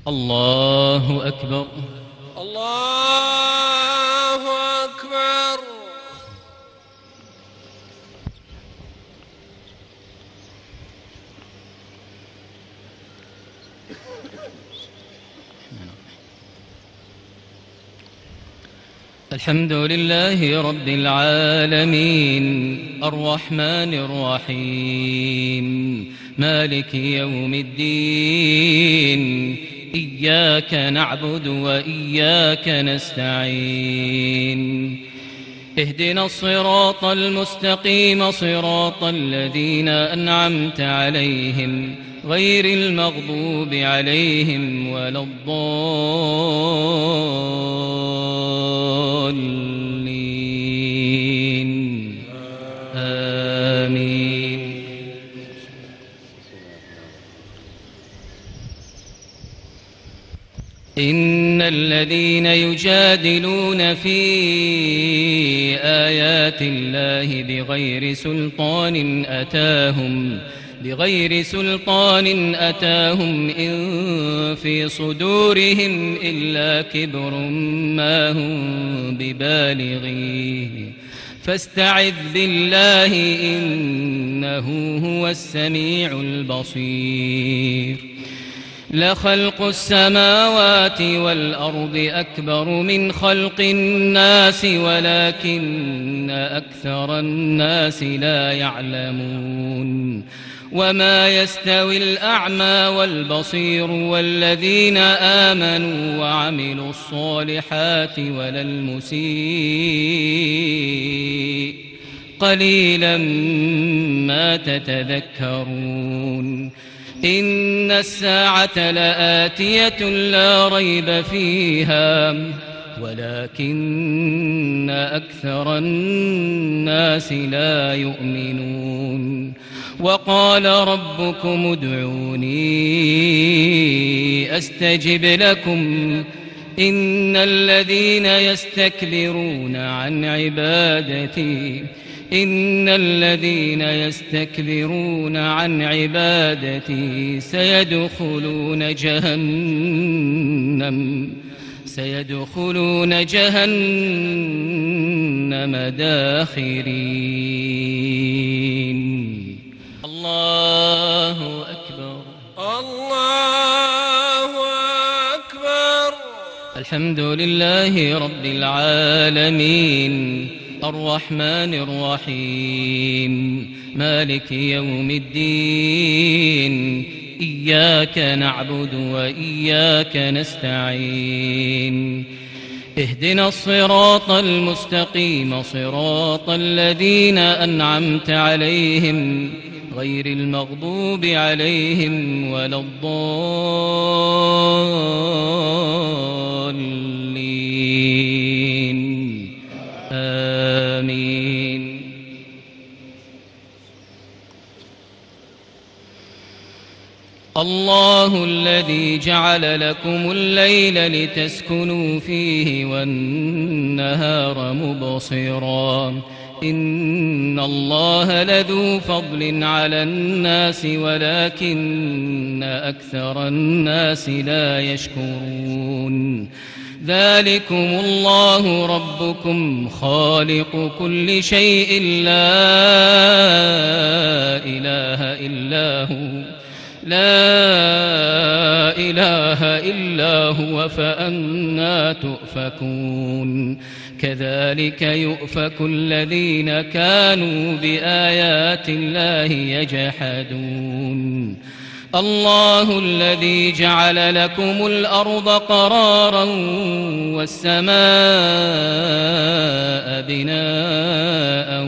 الله أكبر. الله أكبر. الحمد لله رب العالمين الرحمن الرحيم مالك يوم الدين إياك نعبد وإياك نستعين اهدنا الصراط المستقيم صراط الذين أنعمت عليهم غير المغضوب عليهم ولا الضالين آمين. إن الذين يجادلون في آيات الله بغير سلطان أتاهم إن في صدورهم إلا كبر ما هم ببالغيه فاستعذ بالله إنه هو السميع البصير. لخلق السماوات والأرض أكبر من خلق الناس ولكن أكثر الناس لا يعلمون. وما يستوي الأعمى والبصير والذين آمنوا وعملوا الصالحات ولا المسيء قليلا ما تتذكرون. إن الساعة لآتية لا ريب فيها ولكن أكثر الناس لا يؤمنون. وقال ربكم ادعوني أستجب لكم إن الذين يستكبرون عن عبادتي سيدخلون جهنم داخرين. الله أكبر. الله أكبر. الحمد لله رب العالمين الرحمن الرحيم مالك يوم الدين إياك نعبد وإياك نستعين اهدنا الصراط المستقيم صراط الذين أنعمت عليهم غير المغضوب عليهم ولا الضالين آمين. الله الذي جعل لكم الليل لتسكنوا فيه والنهار مبصرا إن الله لذو فضل على الناس ولكن أكثر الناس لا يشكرون. ذلكم الله ربكم خالق كل شيء لا إله إلا هو فأنى تؤفكون. كذلك يؤفك الذين كانوا بآيات الله يجحدون. الله الذي جعل لكم الأرض قرارا والسماء بناء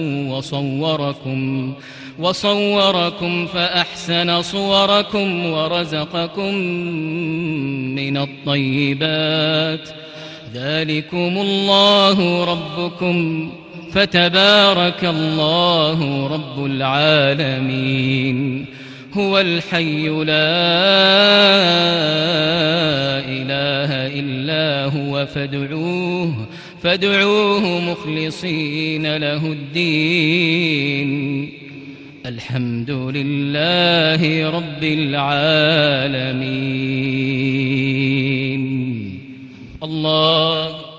وصوركم فأحسن صوركم ورزقكم من الطيبات. ذلكم الله ربكم فتبارك الله رب العالمين. هو الحي لا إله إلا هو فادعوه مخلصين له الدين. الحمد لله رب العالمين. الله